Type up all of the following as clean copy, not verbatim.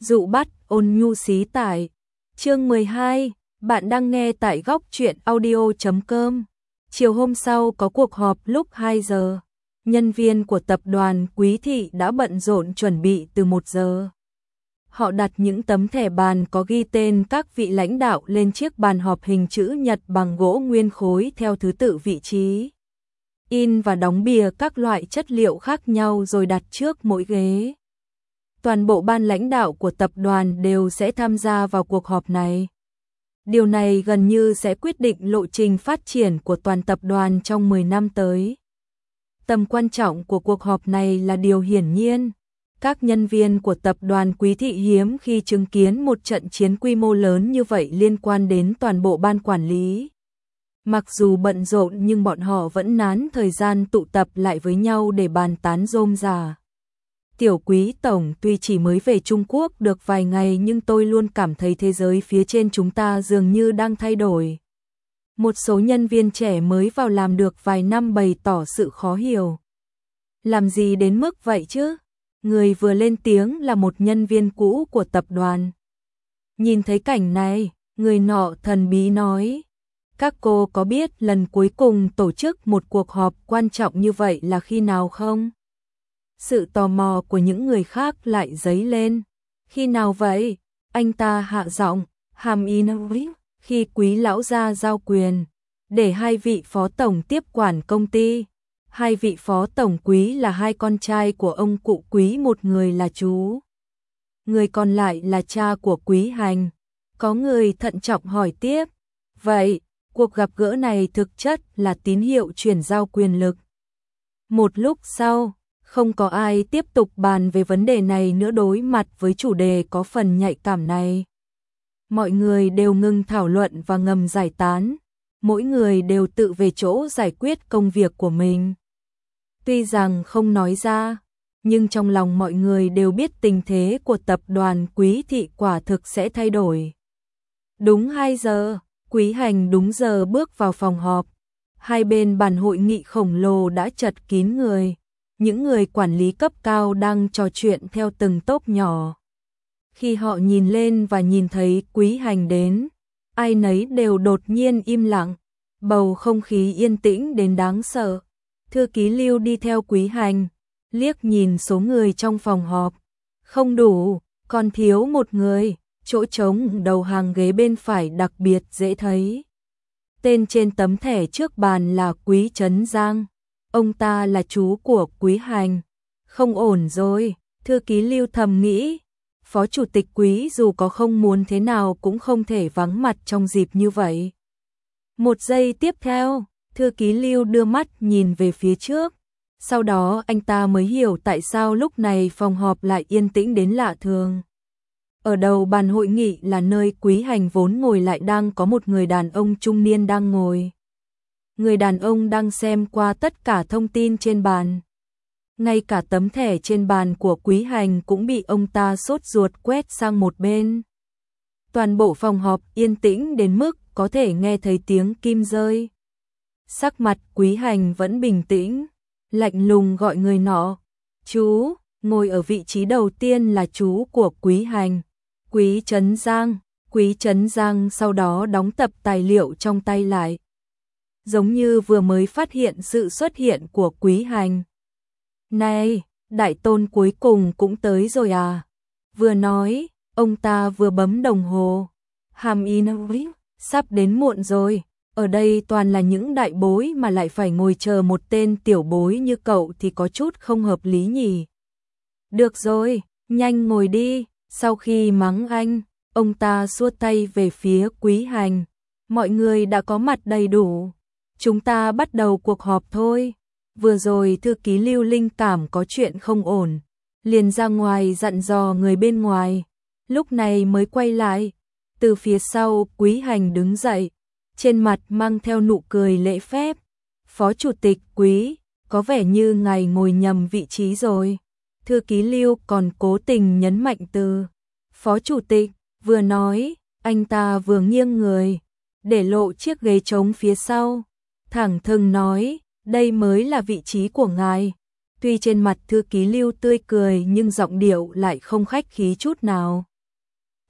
Dụ bắt ôn nhu xí tải. Chương 12, bạn đang nghe tại góc truyện audio.com. Chiều hôm sau có cuộc họp lúc 2 giờ. Nhân viên của tập đoàn Quý Thị đã bận rộn chuẩn bị từ 1 giờ. Họ đặt những tấm thẻ bàn có ghi tên các vị lãnh đạo lên chiếc bàn họp hình chữ nhật bằng gỗ nguyên khối theo thứ tự vị trí. In và đóng bìa các loại chất liệu khác nhau rồi đặt trước mỗi ghế. Toàn bộ ban lãnh đạo của tập đoàn đều sẽ tham gia vào cuộc họp này. Điều này gần như sẽ quyết định lộ trình phát triển của toàn tập đoàn trong 10 năm tới. Tầm quan trọng của cuộc họp này là điều hiển nhiên. Các nhân viên của tập đoàn Quý Thị hiếm khi chứng kiến một trận chiến quy mô lớn như vậy liên quan đến toàn bộ ban quản lý. Mặc dù bận rộn nhưng bọn họ vẫn nán thời gian tụ tập lại với nhau để bàn tán rôm rả. Tiểu Quý tổng, tuy chỉ mới về Trung Quốc được vài ngày nhưng tôi luôn cảm thấy thế giới phía trên chúng ta dường như đang thay đổi. Một số nhân viên trẻ mới vào làm được vài năm bày tỏ sự khó hiểu. Làm gì đến mức vậy chứ? Người vừa lên tiếng là một nhân viên cũ của tập đoàn. Nhìn thấy cảnh này, người nọ thần bí nói: các cô có biết lần cuối cùng tổ chức một cuộc họp quan trọng như vậy là khi nào không? Sự tò mò của những người khác lại dấy lên. Khi nào vậy? Anh ta hạ giọng, hàm ý nói khi Quý lão gia giao quyền để 2 vị phó tổng tiếp quản công ty. 2 vị phó tổng Quý là 2 con trai của ông cụ Quý, một người là chú, người còn lại là cha của Quý Hành. Có người thận trọng hỏi tiếp: vậy, cuộc gặp gỡ này thực chất là tín hiệu chuyển giao quyền lực? Một lúc sau, không có ai tiếp tục bàn về vấn đề này nữa. Đối mặt với chủ đề có phần nhạy cảm này, mọi người đều ngừng thảo luận và ngầm giải tán. Mỗi người đều tự về chỗ giải quyết công việc của mình. Tuy rằng không nói ra, nhưng trong lòng mọi người đều biết tình thế của tập đoàn Quý Thị quả thực sẽ thay đổi. Đúng 2 giờ, Quý Hành đúng giờ bước vào phòng họp. Hai bên bàn hội nghị khổng lồ đã chật kín người. Những người quản lý cấp cao đang trò chuyện theo từng tốp nhỏ. Khi họ nhìn lên và nhìn thấy Quý Hành đến, ai nấy đều đột nhiên im lặng. Bầu không khí yên tĩnh đến đáng sợ. Thư ký Lưu đi theo Quý Hành, liếc nhìn số người trong phòng họp. Không đủ, còn thiếu một người. Chỗ trống đầu hàng ghế bên phải đặc biệt dễ thấy. Tên trên tấm thẻ trước bàn là Quý Trấn Giang. Ông ta là chú của Quý Hành. Không ổn rồi, thư ký Lưu thầm nghĩ. Phó chủ tịch Quý dù có không muốn thế nào cũng không thể vắng mặt trong dịp như vậy. Một giây tiếp theo, thư ký Lưu đưa mắt nhìn về phía trước. Sau đó anh ta mới hiểu tại sao lúc này phòng họp lại yên tĩnh đến lạ thường. Ở đầu bàn hội nghị là nơi Quý Hành vốn ngồi lại đang có một người đàn ông trung niên đang ngồi. Người đàn ông đang xem qua tất cả thông tin trên bàn. Ngay cả tấm thẻ trên bàn của Quý Hành cũng bị ông ta sốt ruột quét sang một bên. Toàn bộ phòng họp yên tĩnh đến mức có thể nghe thấy tiếng kim rơi. Sắc mặt Quý Hành vẫn bình tĩnh, lạnh lùng gọi người nọ. Chú, ngồi ở vị trí đầu tiên là chú của Quý Hành, Quý Trấn Giang. Quý Trấn Giang sau đó đóng tập tài liệu trong tay lại, giống như vừa mới phát hiện sự xuất hiện của Quý Hành. Này, đại tôn cuối cùng cũng tới rồi à? Vừa nói, ông ta vừa bấm đồng hồ. Hàm ý nói, sắp đến muộn rồi. Ở đây toàn là những đại bối mà lại phải ngồi chờ một tên tiểu bối như cậu thì có chút không hợp lý nhỉ. Được rồi, nhanh ngồi đi. Sau khi mắng anh, ông ta xua tay về phía Quý Hành. Mọi người đã có mặt đầy đủ. Chúng ta bắt đầu cuộc họp thôi. Vừa rồi thư ký Lưu linh cảm có chuyện không ổn, liền ra ngoài dặn dò người bên ngoài. Lúc này mới quay lại. Từ phía sau Quý Hành đứng dậy, trên mặt mang theo nụ cười lễ phép. Phó chủ tịch Quý, có vẻ như ngài ngồi nhầm vị trí rồi. Thư ký Lưu còn cố tình nhấn mạnh từ phó chủ tịch. Vừa nói, anh ta vừa nghiêng người, để lộ chiếc ghế trống phía sau. Thẳng thừng nói, đây mới là vị trí của ngài. Tuy trên mặt thư ký Lưu tươi cười nhưng giọng điệu lại không khách khí chút nào.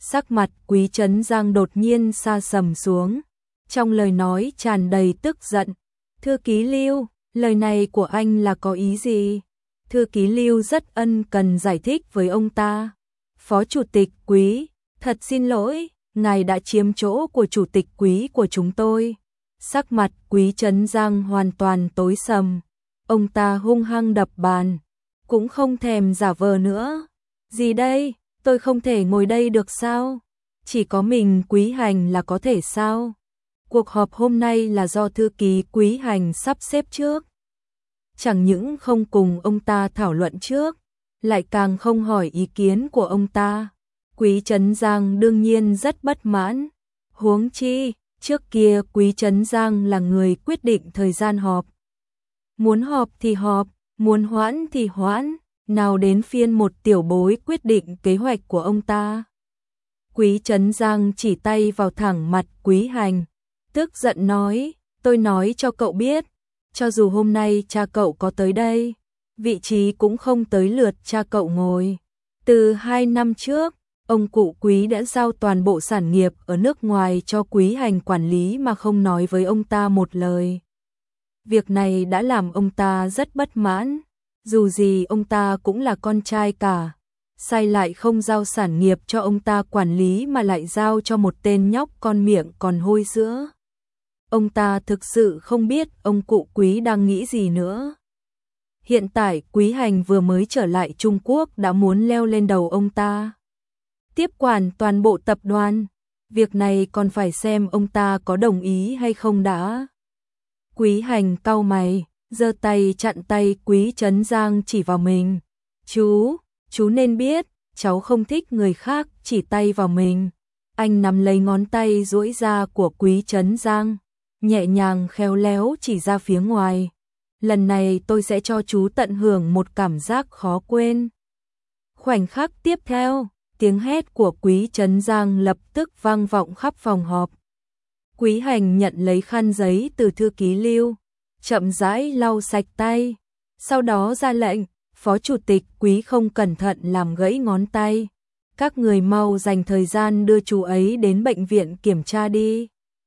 Sắc mặt Quý Trấn Giang đột nhiên sa sầm xuống, trong lời nói tràn đầy tức giận. Thư ký Lưu, lời này của anh là có ý gì? Thư ký Lưu rất ân cần giải thích với ông ta. Phó Chủ tịch Quý, thật xin lỗi, ngài đã chiếm chỗ của Chủ tịch Quý của chúng tôi. Sắc mặt Quý Trấn Giang hoàn toàn tối sầm. Ông ta hung hăng đập bàn, cũng không thèm giả vờ nữa. Gì đây, tôi không thể ngồi đây được sao? Chỉ có mình Quý Hành là có thể sao? Cuộc họp hôm nay là do thư ký Quý Hành sắp xếp trước. Chẳng những không cùng ông ta thảo luận trước, lại càng không hỏi ý kiến của ông ta. Quý Trấn Giang đương nhiên rất bất mãn. Huống chi, trước kia Quý Trấn Giang là người quyết định thời gian họp. Muốn họp thì họp, muốn hoãn thì hoãn, nào đến phiên một tiểu bối quyết định kế hoạch của ông ta. Quý Trấn Giang chỉ tay vào thẳng mặt Quý Hành, tức giận nói, tôi nói cho cậu biết, cho dù hôm nay cha cậu có tới đây, vị trí cũng không tới lượt cha cậu ngồi. Từ 2 năm trước, ông cụ Quý đã giao toàn bộ sản nghiệp ở nước ngoài cho Quý Hành quản lý mà không nói với ông ta một lời. Việc này đã làm ông ta rất bất mãn, dù gì ông ta cũng là con trai cả, sai lại không giao sản nghiệp cho ông ta quản lý mà lại giao cho một tên nhóc con miệng còn hôi sữa. Ông ta thực sự không biết ông cụ Quý đang nghĩ gì nữa. Hiện tại Quý Hành vừa mới trở lại Trung Quốc đã muốn leo lên đầu ông ta, tiếp quản toàn bộ tập đoàn. Việc này còn phải xem ông ta có đồng ý hay không đã. Quý Hành cau mày, giơ tay chặn tay Quý Trấn Giang chỉ vào mình. Chú nên biết, cháu không thích người khác chỉ tay vào mình. Anh nắm lấy ngón tay duỗi ra của Quý Trấn Giang, nhẹ nhàng khéo léo chỉ ra phía ngoài. Lần này tôi sẽ cho chú tận hưởng một cảm giác khó quên. Khoảnh khắc tiếp theo, tiếng hét của Quý Trấn Giang lập tức vang vọng khắp phòng họp. Quý Hành nhận lấy khăn giấy từ thư ký Lưu, chậm rãi lau sạch tay, sau đó ra lệnh, Phó Chủ tịch Quý không cẩn thận làm gãy ngón tay. Các người mau dành thời gian đưa chú ấy đến bệnh viện kiểm tra đi.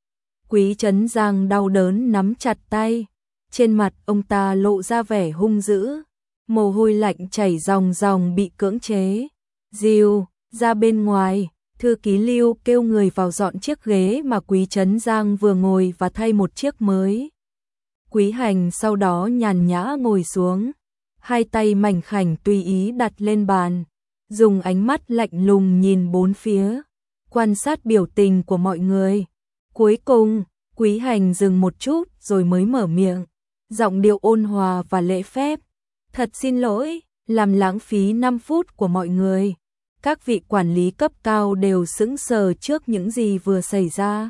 Quý Trấn Giang đau đớn nắm chặt tay, trên mặt ông ta lộ ra vẻ hung dữ, mồ hôi lạnh chảy ròng ròng bị cưỡng chế. Dìu, ra bên ngoài. Thư ký Lưu kêu người vào dọn chiếc ghế mà Quý Trấn Giang vừa ngồi và thay một chiếc mới. Quý Hành sau đó nhàn nhã ngồi xuống, hai tay mảnh khảnh tùy ý đặt lên bàn, dùng ánh mắt lạnh lùng nhìn bốn phía, quan sát biểu tình của mọi người. Cuối cùng, Quý Hành dừng một chút rồi mới mở miệng, giọng điệu ôn hòa và lễ phép. Thật xin lỗi, làm lãng phí 5 phút của mọi người. Các vị quản lý cấp cao đều sững sờ trước những gì vừa xảy ra.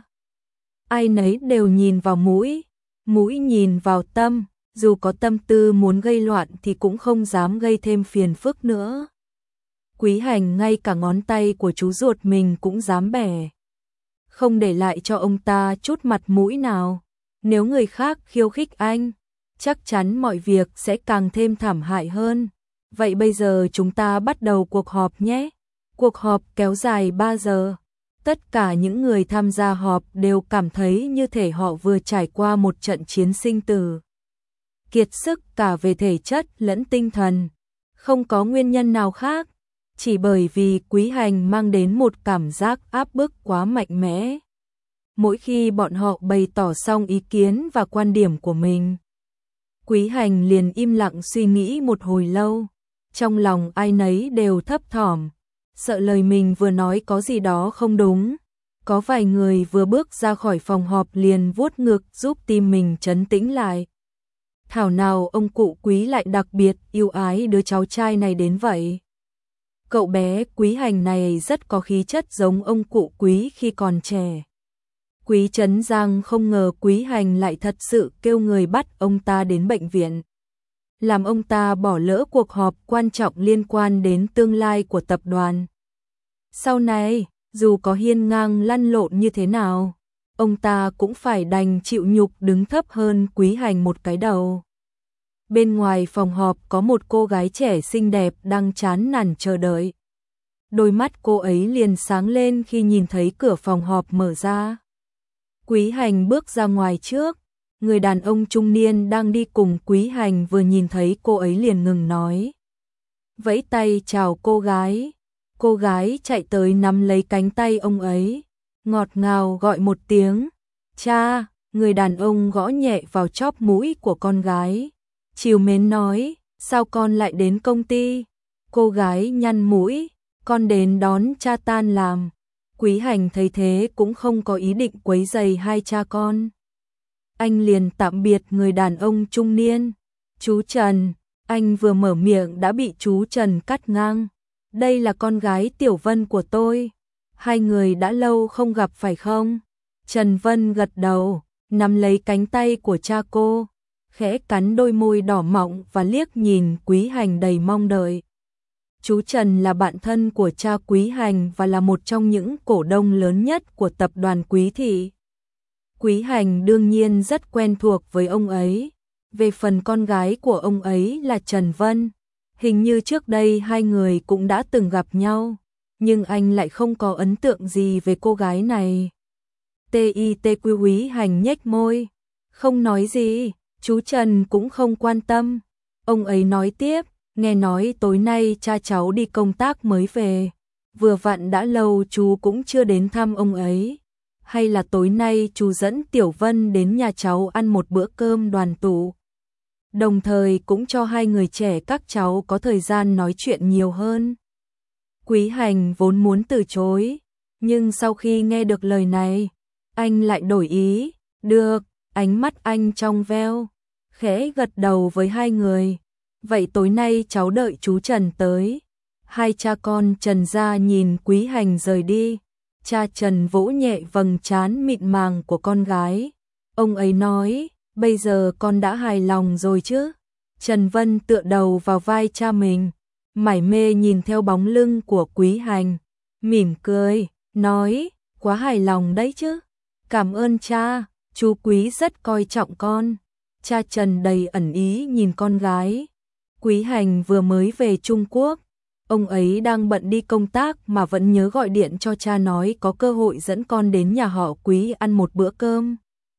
Ai nấy đều nhìn vào mũi nhìn vào tâm, dù có tâm tư muốn gây loạn thì cũng không dám gây thêm phiền phức nữa. Quý Hành ngay cả ngón tay của chú ruột mình cũng dám bẻ, không để lại cho ông ta chút mặt mũi nào. Nếu người khác khiêu khích anh, chắc chắn mọi việc sẽ càng thêm thảm hại hơn. Vậy bây giờ chúng ta bắt đầu cuộc họp nhé. Cuộc họp kéo dài 3 giờ. Tất cả những người tham gia họp đều cảm thấy như thể họ vừa trải qua một trận chiến sinh tử. Kiệt sức cả về thể chất lẫn tinh thần. Không có nguyên nhân nào khác, chỉ bởi vì Quý Hành mang đến một cảm giác áp bức quá mạnh mẽ. Mỗi khi bọn họ bày tỏ xong ý kiến và quan điểm của mình, Quý Hành liền im lặng suy nghĩ một hồi lâu. Trong lòng ai nấy đều thấp thỏm, sợ lời mình vừa nói có gì đó không đúng. Có vài người vừa bước ra khỏi phòng họp liền vuốt ngực giúp tim mình trấn tĩnh lại. Thảo nào ông cụ Quý lại đặc biệt yêu ái đứa cháu trai này đến vậy. Cậu bé Quý Hành này rất có khí chất giống ông cụ Quý khi còn trẻ. Quý Trấn Giang không ngờ Quý Hành lại thật sự kêu người bắt ông ta đến bệnh viện, làm ông ta bỏ lỡ cuộc họp quan trọng liên quan đến tương lai của tập đoàn. Sau này, dù có hiên ngang lăn lộn như thế nào, ông ta cũng phải đành chịu nhục đứng thấp hơn Quý Hành một cái đầu. Bên ngoài phòng họp có một cô gái trẻ xinh đẹp đang chán nản chờ đợi. đôi mắt cô ấy liền sáng lên khi nhìn thấy cửa phòng họp mở ra. Quý Hành bước ra ngoài trước, người đàn ông trung niên đang đi cùng Quý Hành vừa nhìn thấy cô ấy liền ngừng nói. Vẫy tay chào cô gái chạy tới nắm lấy cánh tay ông ấy, ngọt ngào gọi một tiếng, cha, người đàn ông gõ nhẹ vào chóp mũi của con gái, trìu mến nói, sao con lại đến công ty? Cô gái nhăn mũi, con đến đón cha tan làm. Quý Hành thấy thế cũng không có ý định quấy rầy hai cha con. Anh liền tạm biệt người đàn ông trung niên. Chú Trần, anh vừa mở miệng đã bị chú Trần cắt ngang. Đây là con gái Tiểu Vân của tôi. Hai người đã lâu không gặp phải không? Trần Vân gật đầu, nắm lấy cánh tay của cha cô, khẽ cắn đôi môi đỏ mọng và liếc nhìn Quý Hành đầy mong đợi. Chú Trần là bạn thân của cha Quý Hành và là một trong những cổ đông lớn nhất của tập đoàn Quý Thị. Quý Hành đương nhiên rất quen thuộc với ông ấy. Về phần con gái của ông ấy là Trần Vân, hình như trước đây hai người cũng đã từng gặp nhau, nhưng anh lại không có ấn tượng gì về cô gái này. Quý Hành nhếch môi, không nói gì, chú Trần cũng không quan tâm. Ông ấy nói tiếp, nghe nói tối nay cha cháu đi công tác mới về, vừa vặn đã lâu chú cũng chưa đến thăm ông ấy. Hay là tối nay chú dẫn Tiểu Vân đến nhà cháu ăn một bữa cơm đoàn tụ, đồng thời cũng cho hai người trẻ các cháu có thời gian nói chuyện nhiều hơn. Quý Hành vốn muốn từ chối, nhưng sau khi nghe được lời này, anh lại đổi ý. Được, ánh mắt anh trong veo, khẽ gật đầu với hai người. Vậy tối nay cháu đợi chú Trần tới. Hai cha con Trần gia nhìn Quý Hành rời đi. Cha Trần vỗ nhẹ vầng trán mịn màng của con gái. Ông ấy nói, bây giờ con đã hài lòng rồi chứ? Trần Vân tựa đầu vào vai cha mình, mải mê nhìn theo bóng lưng của Quý Hành, mỉm cười, nói, quá hài lòng đấy chứ. Cảm ơn cha, chú Quý rất coi trọng con. Cha Trần đầy ẩn ý nhìn con gái. Quý Hành vừa mới về Trung Quốc, ông ấy đang bận đi công tác mà vẫn nhớ gọi điện cho cha nói có cơ hội dẫn con đến nhà họ Quý ăn một bữa cơm.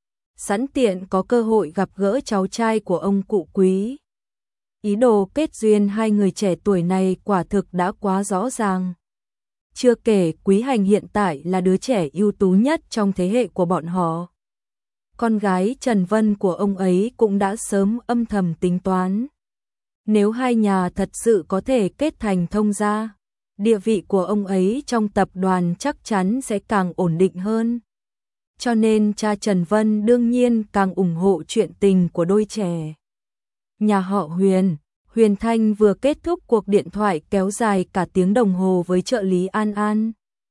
Sẵn tiện có cơ hội gặp gỡ cháu trai của ông cụ Quý. Ý đồ kết duyên hai người trẻ tuổi này quả thực đã quá rõ ràng. Chưa kể Quý Hành hiện tại là đứa trẻ ưu tú nhất trong thế hệ của bọn họ. Con gái Trần Vân của ông ấy cũng đã sớm âm thầm tính toán. Nếu hai nhà thật sự có thể kết thành thông gia, địa vị của ông ấy trong tập đoàn chắc chắn sẽ càng ổn định hơn. Cho nên cha Trần Vân đương nhiên càng ủng hộ chuyện tình của đôi trẻ. Nhà họ Huyền, Huyền Thanh vừa kết thúc cuộc điện thoại kéo dài cả tiếng đồng hồ với trợ lý An An.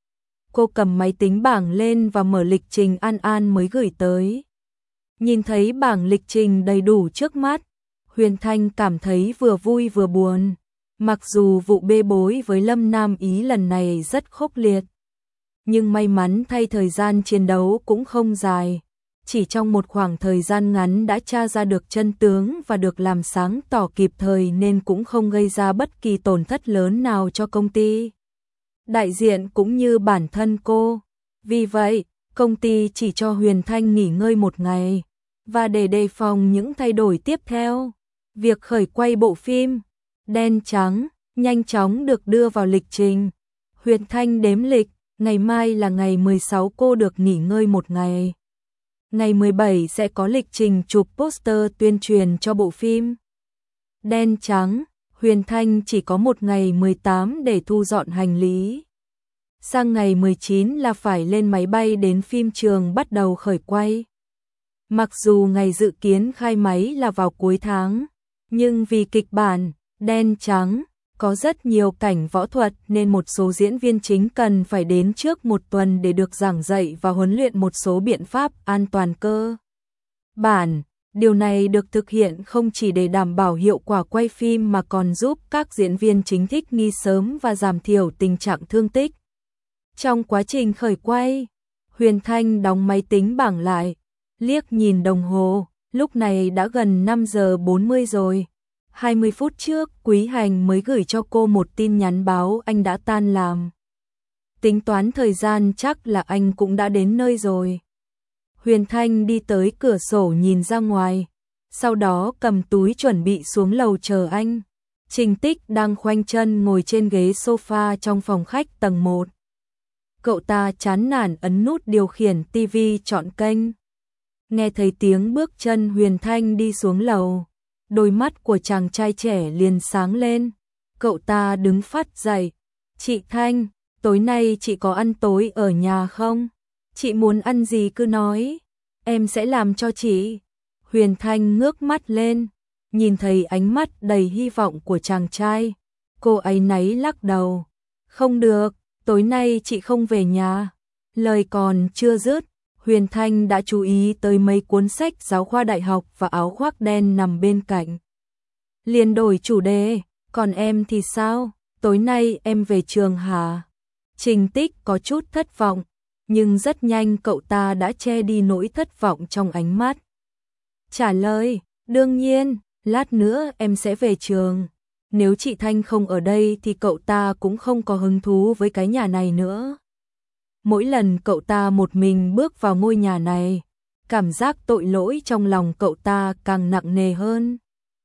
Cô cầm máy tính bảng lên và mở lịch trình An An mới gửi tới. Nhìn thấy bảng lịch trình đầy đủ trước mắt, Huyền Thanh cảm thấy vừa vui vừa buồn. Mặc dù vụ bê bối với Lâm Nam Ý lần này rất khốc liệt, nhưng may mắn thay thời gian chiến đấu cũng không dài. Chỉ trong một khoảng thời gian ngắn đã tra ra được chân tướng và được làm sáng tỏ kịp thời nên cũng không gây ra bất kỳ tổn thất lớn nào cho công ty đại diện cũng như bản thân cô. Vì vậy, công ty chỉ cho Huyền Thanh nghỉ ngơi một ngày, và để đề phòng những thay đổi tiếp theo, việc khởi quay bộ phim Đen Trắng nhanh chóng được đưa vào lịch trình. Huyền Thanh đếm lịch, ngày mai là ngày 16 cô được nghỉ ngơi một ngày. Ngày 17 sẽ có lịch trình chụp poster tuyên truyền cho bộ phim Đen Trắng. Huyền Thanh chỉ có một ngày 18 để thu dọn hành lý. Sang ngày 19 là phải lên máy bay đến phim trường bắt đầu khởi quay. Mặc dù ngày dự kiến khai máy là vào cuối tháng, nhưng vì kịch bản Đen Trắng có rất nhiều cảnh võ thuật nên một số diễn viên chính cần phải đến trước một tuần để được giảng dạy và huấn luyện một số biện pháp an toàn cơ bản. Điều này được thực hiện không chỉ để đảm bảo hiệu quả quay phim mà còn giúp các diễn viên chính thích nghi sớm và giảm thiểu tình trạng thương tích. Trong quá trình khởi quay, Huyền Thanh đóng máy tính bảng lại, liếc nhìn đồng hồ, lúc này đã gần 5 giờ 40 rồi. 20 phút trước, Quý Hành mới gửi cho cô một tin nhắn báo anh đã tan làm. tính toán thời gian chắc là anh cũng đã đến nơi rồi. Huyền Thanh đi tới cửa sổ nhìn ra ngoài, sau đó cầm túi chuẩn bị xuống lầu chờ anh. Trình Tích đang khoanh chân ngồi trên ghế sofa trong phòng khách tầng 1. Cậu ta chán nản ấn nút điều khiển tivi chọn kênh. Nghe thấy tiếng bước chân Huyền Thanh đi xuống lầu, đôi mắt của chàng trai trẻ liền sáng lên. Cậu ta đứng phát dậy. Chị Thanh, tối nay chị có ăn tối ở nhà không? Chị muốn ăn gì cứ nói, em sẽ làm cho chị. Huyền Thanh ngước mắt lên, nhìn thấy ánh mắt đầy hy vọng của chàng trai. Cô ấy náy lắc đầu. Không được, tối nay chị không về nhà. Lời còn chưa dứt, Huyền Thanh đã chú ý tới mấy cuốn sách giáo khoa đại học và áo khoác đen nằm bên cạnh. Liền đổi chủ đề, còn em thì sao? Tối nay em về trường hả? Trình Tích có chút thất vọng, nhưng rất nhanh cậu ta đã che đi nỗi thất vọng trong ánh mắt. Trả lời, đương nhiên, lát nữa em sẽ về trường. Nếu chị Thanh không ở đây thì cậu ta cũng không có hứng thú với cái nhà này nữa. Mỗi lần cậu ta một mình bước vào ngôi nhà này, cảm giác tội lỗi trong lòng cậu ta càng nặng nề hơn.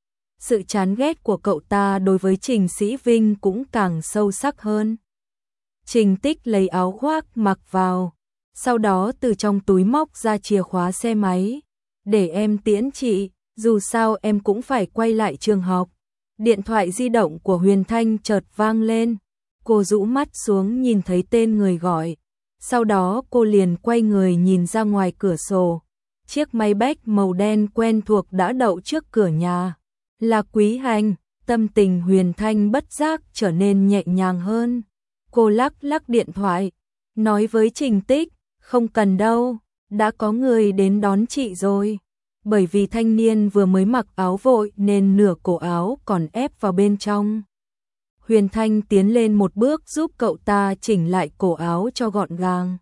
Sự chán ghét của cậu ta đối với Trình Sĩ Vinh cũng càng sâu sắc hơn. Trình Tích lấy áo khoác mặc vào, sau đó từ trong túi móc ra chìa khóa xe máy. Để em tiễn chị, dù sao em cũng phải quay lại trường học. Điện thoại di động của Huyền Thanh chợt vang lên. Cô rũ mắt xuống nhìn thấy tên người gọi. Sau đó cô liền quay người nhìn ra ngoài cửa sổ. Chiếc Maybach màu đen quen thuộc đã đậu trước cửa nhà. Là Quý Hành. Tâm tình Huyền Thanh bất giác trở nên nhẹ nhàng hơn. Cô lắc lắc điện thoại, nói với Trình Tích, không cần đâu, đã có người đến đón chị rồi. Bởi vì thanh niên vừa mới mặc áo vội nên nửa cổ áo còn ép vào bên trong. Huyền Thanh tiến lên một bước giúp cậu ta chỉnh lại cổ áo cho gọn gàng.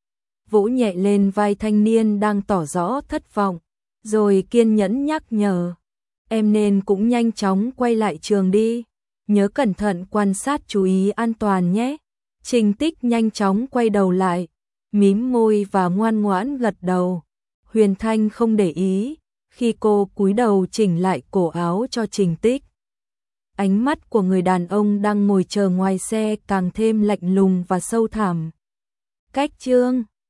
Vỗ nhẹ lên vai thanh niên đang tỏ rõ thất vọng, rồi kiên nhẫn nhắc nhở. Em nên cũng nhanh chóng quay lại trường đi, nhớ cẩn thận quan sát chú ý an toàn nhé. Trình Tích nhanh chóng quay đầu lại, mím môi và ngoan ngoãn gật đầu. Huyền Thanh không để ý, khi cô cúi đầu chỉnh lại cổ áo cho Trình Tích. Ánh mắt của người đàn ông đang ngồi chờ ngoài xe càng thêm lạnh lùng và sâu thẳm. Cách chương